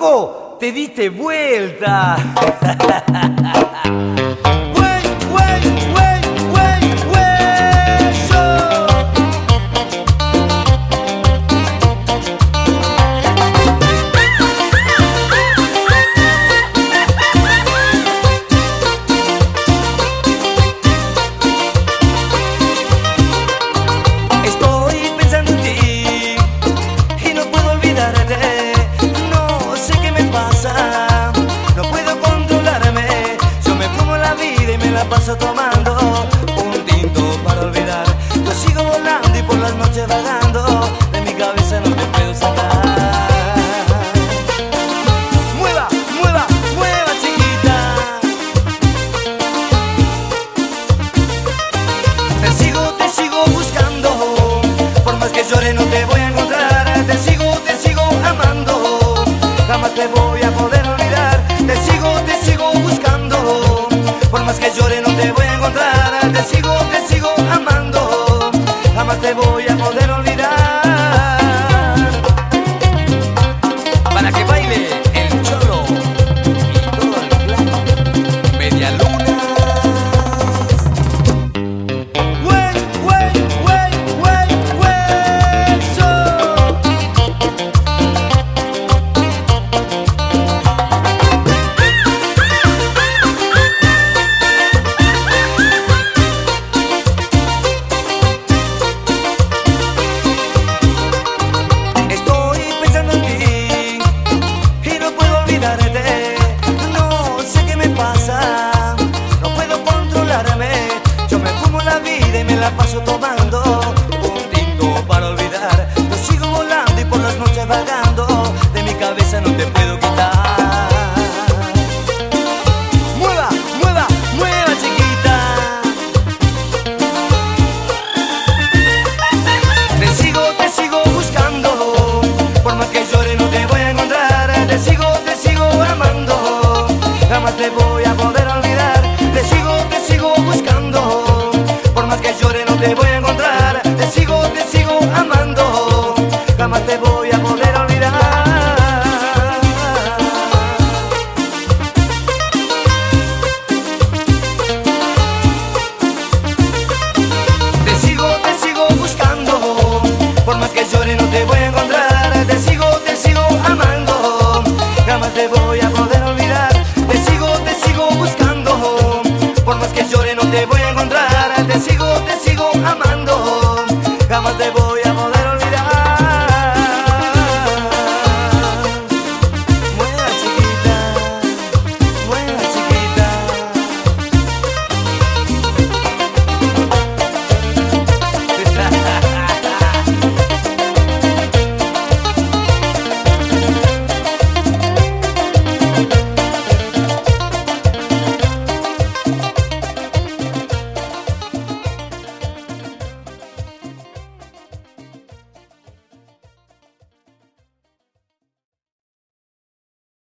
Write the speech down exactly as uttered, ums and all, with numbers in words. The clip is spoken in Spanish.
loco, te diste vuelta. Paso tomando un tinto para olvidar. Yo sigo volando y por las noches vagando, de mi cabeza no te puedo sacar. Mueva, mueva, mueva, chiquita. Te sigo, te sigo buscando, por más que llore no te voy a encontrar. Te sigo, te sigo amando, jamás te voy a poder olvidar. Te sigo, te sigo buscando, por más que llore no te voy a encontrar. Te sigo, te sigo amando, jamás te voy a poder olvidar. Para que baile el cholo y todo el clan Media Luna. Wey, wey, wey, wey, wey, so. La paso tomando un tinto para olvidar. Yo sigo volando y por las noches vagando, de mi cabeza no te puedo quitar. Mueva, mueva, mueva, chiquita. Te sigo, te sigo buscando, por más que llore no te voy a encontrar. Te sigo, te sigo amando, jamás te voy a poder olvidar. Te sigo, te sigo buscando, por más que llore no te voy a encontrar. Te sigo, te sigo amando, jamás te voy a poder olvidar. Te sigo, te sigo buscando, por más que llore no te voy a encontrar. Te sigo, te sigo amando, jamás te voy